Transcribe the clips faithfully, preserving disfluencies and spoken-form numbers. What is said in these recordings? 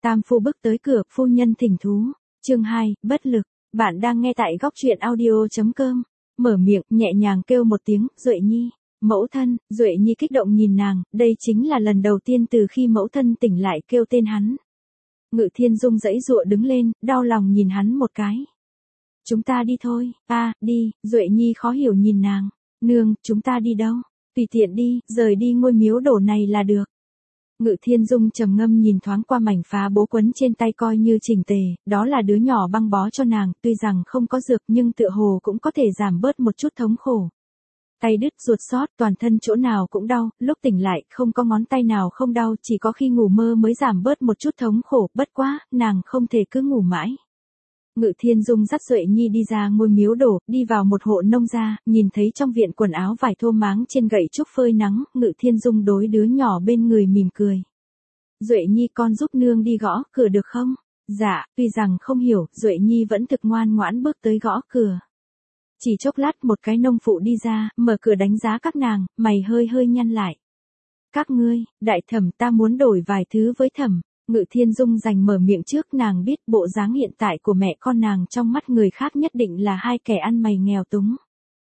Tam phu bước tới cửa, phu nhân thỉnh thú. Chương hai, bất lực. Bạn đang nghe tại góc truyện audio chấm com. Mở miệng, nhẹ nhàng kêu một tiếng, Duệ Nhi. Mẫu thân. Duệ Nhi kích động nhìn nàng, đây chính là lần đầu tiên từ khi mẫu thân tỉnh lại kêu tên hắn. Ngự Thiên Dung giãy giụa đứng lên, đau lòng nhìn hắn một cái. Chúng ta đi thôi. A, à, đi. Duệ Nhi khó hiểu nhìn nàng. Nương, chúng ta đi đâu? Tùy tiện đi, rời đi ngôi miếu đổ này là được. Ngự Thiên Dung trầm ngâm nhìn thoáng qua mảnh phá bố quấn trên tay coi như chỉnh tề, đó là đứa nhỏ băng bó cho nàng, tuy rằng không có dược nhưng tựa hồ cũng có thể giảm bớt một chút thống khổ. Tay đứt ruột xót, toàn thân chỗ nào cũng đau, lúc tỉnh lại không có ngón tay nào không đau, chỉ có khi ngủ mơ mới giảm bớt một chút thống khổ, bất quá, nàng không thể cứ ngủ mãi. Ngự Thiên Dung dắt Duệ Nhi đi ra ngôi miếu đổ, đi vào một hộ nông gia, nhìn thấy trong viện quần áo vải thô máng trên gậy trúc phơi nắng, Ngự Thiên Dung đối đứa nhỏ bên người mỉm cười. Duệ Nhi con giúp nương đi gõ cửa được không? Dạ, tuy rằng không hiểu, Duệ Nhi vẫn thực ngoan ngoãn bước tới gõ cửa. Chỉ chốc lát một cái nông phụ đi ra, mở cửa đánh giá các nàng, mày hơi hơi nhăn lại. Các ngươi, đại thẩm ta muốn đổi vài thứ với thẩm. Ngự Thiên Dung dành mở miệng trước, nàng biết bộ dáng hiện tại của mẹ con nàng trong mắt người khác nhất định là hai kẻ ăn mày nghèo túng.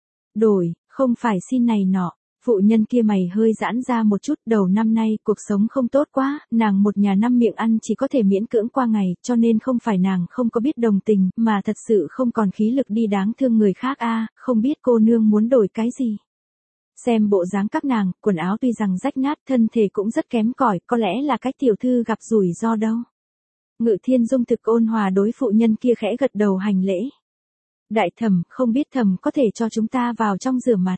Đổi, không phải xin này nọ. Phụ nhân kia mày hơi giãn ra một chút, đầu năm nay cuộc sống không tốt quá, nàng một nhà năm miệng ăn chỉ có thể miễn cưỡng qua ngày, cho nên không phải nàng không có biết đồng tình, mà thật sự không còn khí lực đi đáng thương người khác a, à, không biết cô nương muốn đổi cái gì. Xem bộ dáng các nàng, quần áo tuy rằng rách nát, thân thể cũng rất kém cỏi, có lẽ là cái tiểu thư gặp rủi ro đâu. Ngự Thiên Dung thực ôn hòa đối phụ nhân kia khẽ gật đầu hành lễ. Đại thẩm, không biết thẩm có thể cho chúng ta vào trong rửa mặt.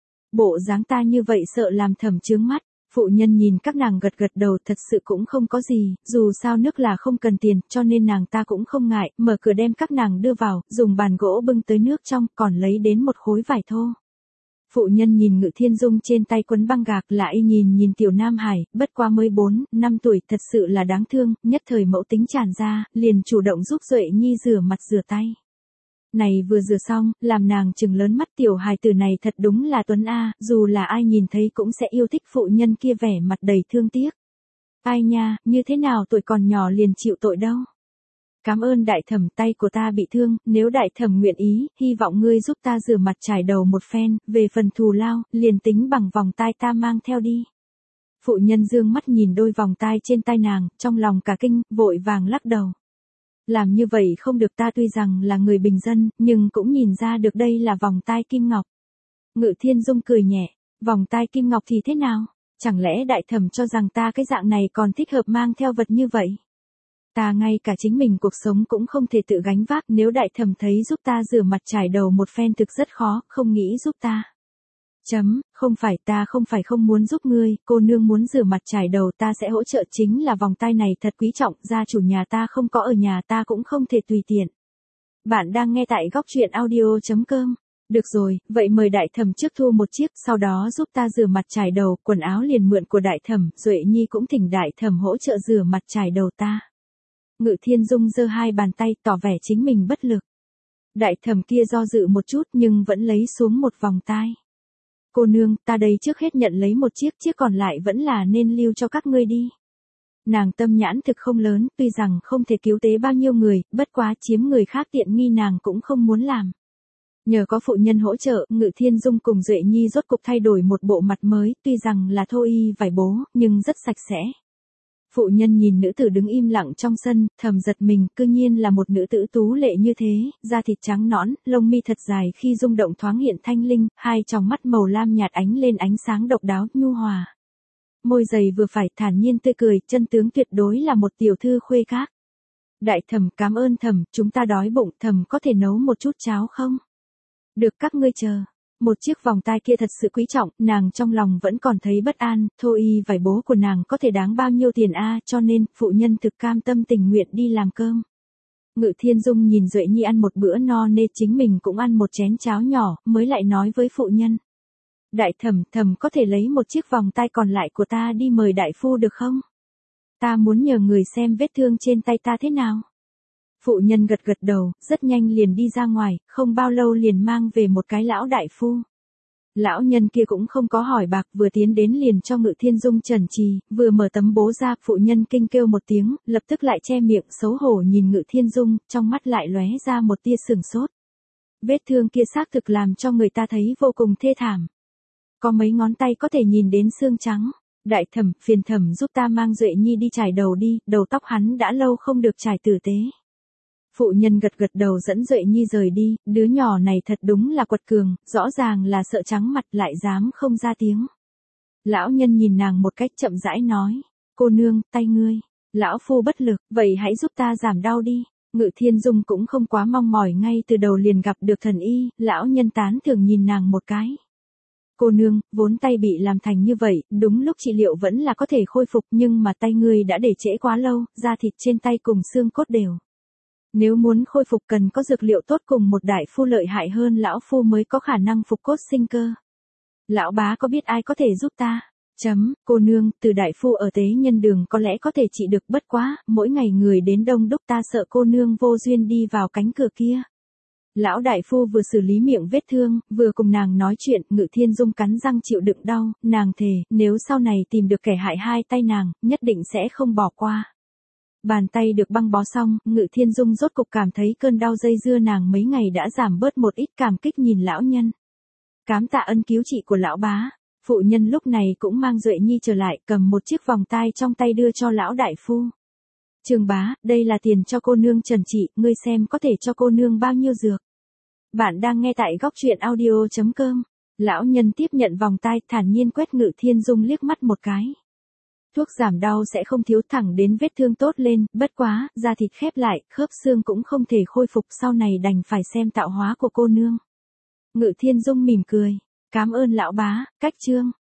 Bộ dáng ta như vậy sợ làm thẩm chướng mắt. Phụ nhân nhìn các nàng gật gật đầu, thật sự cũng không có gì, dù sao nước là không cần tiền, cho nên nàng ta cũng không ngại, mở cửa đem các nàng đưa vào, dùng bàn gỗ bưng tới nước trong, còn lấy đến một khối vải thô. Phụ nhân nhìn Ngự Thiên Dung trên tay quấn băng gạc, lại nhìn nhìn tiểu Nam Hải, bất quá mới bốn, năm tuổi, thật sự là đáng thương, nhất thời mẫu tính tràn ra, liền chủ động giúp Duệ Nhi rửa mặt rửa tay. Này vừa rửa xong, làm nàng trừng lớn mắt, tiểu hài tử này thật đúng là tuấn a, dù là ai nhìn thấy cũng sẽ yêu thích. Phụ nhân kia vẻ mặt đầy thương tiếc. Ai nha, như thế nào tuổi còn nhỏ liền chịu tội đâu. Cảm ơn đại thẩm, tay của ta bị thương, nếu đại thẩm nguyện ý, hy vọng ngươi giúp ta rửa mặt trải đầu một phen, về phần thù lao, liền tính bằng vòng tai ta mang theo đi. Phụ nhân dương mắt nhìn đôi vòng tai trên tay nàng, trong lòng cả kinh, vội vàng lắc đầu. Làm như vậy không được, ta tuy rằng là người bình dân, nhưng cũng nhìn ra được đây là vòng tai kim ngọc. Ngự Thiên Dung cười nhẹ, vòng tai kim ngọc thì thế nào? Chẳng lẽ đại thẩm cho rằng ta cái dạng này còn thích hợp mang theo vật như vậy? Ta ngay cả chính mình cuộc sống cũng không thể tự gánh vác, nếu đại thẩm thấy giúp ta rửa mặt trải đầu một phen thực rất khó, không nghĩ giúp ta. Chấm, không phải, ta không phải không muốn giúp ngươi, cô nương muốn rửa mặt trải đầu ta sẽ hỗ trợ, chính là vòng tay này thật quý trọng, gia chủ nhà ta không có ở nhà, ta cũng không thể tùy tiện. Bạn đang nghe tại góc truyện audio chấm com. Được rồi, vậy mời đại thẩm trước thu một chiếc, sau đó giúp ta rửa mặt trải đầu, quần áo liền mượn của đại thẩm, Duệ Nhi cũng thỉnh đại thẩm hỗ trợ rửa mặt trải đầu ta. Ngự Thiên Dung giơ hai bàn tay, tỏ vẻ chính mình bất lực. Đại thẩm kia do dự một chút nhưng vẫn lấy xuống một vòng tai. Cô nương, ta đây trước hết nhận lấy một chiếc, chiếc còn lại vẫn là nên lưu cho các ngươi đi. Nàng tâm nhãn thực không lớn, tuy rằng không thể cứu tế bao nhiêu người, bất quá chiếm người khác tiện nghi nàng cũng không muốn làm. Nhờ có phụ nhân hỗ trợ, Ngự Thiên Dung cùng Duệ Nhi rốt cục thay đổi một bộ mặt mới, tuy rằng là thô y vải bố, nhưng rất sạch sẽ. Phụ nhân nhìn nữ tử đứng im lặng trong sân, thầm giật mình, cư nhiên là một nữ tử tú lệ như thế, da thịt trắng nõn, lông mi thật dài khi rung động thoáng hiện thanh linh, hai tròng mắt màu lam nhạt ánh lên ánh sáng độc đáo, nhu hòa. Môi dày vừa phải, thản nhiên tươi cười, chân tướng tuyệt đối là một tiểu thư khuê các. Đại thẩm, cảm ơn thẩm, chúng ta đói bụng, thẩm có thể nấu một chút cháo không? Được, các ngươi chờ. Một chiếc vòng tai kia thật sự quý trọng, nàng trong lòng vẫn còn thấy bất an, thô y vải bố của nàng có thể đáng bao nhiêu tiền a, à, cho nên, phụ nhân thực cam tâm tình nguyện đi làm cơm. Ngự Thiên Dung nhìn Duệ Nhi ăn một bữa no nê, chính mình cũng ăn một chén cháo nhỏ, mới lại nói với phụ nhân. Đại thẩm, thẩm có thể lấy một chiếc vòng tai còn lại của ta đi mời đại phu được không? Ta muốn nhờ người xem vết thương trên tay ta thế nào? Phụ nhân gật gật đầu, rất nhanh liền đi ra ngoài, không bao lâu liền mang về một cái lão đại phu. Lão nhân kia cũng không có hỏi bạc, vừa tiến đến liền cho Ngự Thiên Dung trần trì, vừa mở tấm bố ra, phụ nhân kinh kêu một tiếng, lập tức lại che miệng xấu hổ nhìn Ngự Thiên Dung, trong mắt lại lóe ra một tia sửng sốt. Vết thương kia xác thực làm cho người ta thấy vô cùng thê thảm. Có mấy ngón tay có thể nhìn đến xương trắng. Đại thẩm, phiền thẩm giúp ta mang Duệ Nhi đi chải đầu đi, đầu tóc hắn đã lâu không được chải tử tế. Phụ nhân gật gật đầu dẫn Duệ Nhi rời đi, đứa nhỏ này thật đúng là quật cường, rõ ràng là sợ trắng mặt lại dám không ra tiếng. Lão nhân nhìn nàng một cách chậm rãi nói, cô nương, tay ngươi, lão phu bất lực, vậy hãy giúp ta giảm đau đi. Ngự Thiên Dung cũng không quá mong mỏi, ngay từ đầu liền gặp được thần y, lão nhân tán thưởng nhìn nàng một cái. Cô nương, vốn tay bị làm thành như vậy, đúng lúc trị liệu vẫn là có thể khôi phục, nhưng mà tay ngươi đã để trễ quá lâu, da thịt trên tay cùng xương cốt đều. Nếu muốn khôi phục cần có dược liệu tốt cùng một đại phu lợi hại hơn lão phu mới có khả năng phục cốt sinh cơ. Lão bá có biết ai có thể giúp ta? Chấm, cô nương, từ đại phu ở tế nhân đường có lẽ có thể trị được, bất quá, mỗi ngày người đến đông đúc, ta sợ cô nương vô duyên đi vào cánh cửa kia. Lão đại phu vừa xử lý miệng vết thương, vừa cùng nàng nói chuyện, Ngự Thiên Dung cắn răng chịu đựng đau, nàng thề, nếu sau này tìm được kẻ hại hai tay nàng, nhất định sẽ không bỏ qua. Bàn tay được băng bó xong, Ngự Thiên Dung rốt cục cảm thấy cơn đau dây dưa nàng mấy ngày đã giảm bớt một ít, cảm kích nhìn lão nhân. Cám tạ ân cứu trị của lão bá. Phụ nhân lúc này cũng mang Duệ Nhi trở lại, cầm một chiếc vòng tai trong tay đưa cho lão đại phu. Trường bá, đây là tiền cho cô nương trần trị, ngươi xem có thể cho cô nương bao nhiêu dược. Bạn đang nghe tại góc truyện audio chấm com. Lão nhân tiếp nhận vòng tai, thản nhiên quét Ngự Thiên Dung liếc mắt một cái. Thuốc giảm đau sẽ không thiếu, thẳng đến vết thương tốt lên, bất quá, da thịt khép lại, khớp xương cũng không thể khôi phục, sau này đành phải xem tạo hóa của cô nương. Ngự Thiên Dung mỉm cười, cảm ơn lão bá, cách chương.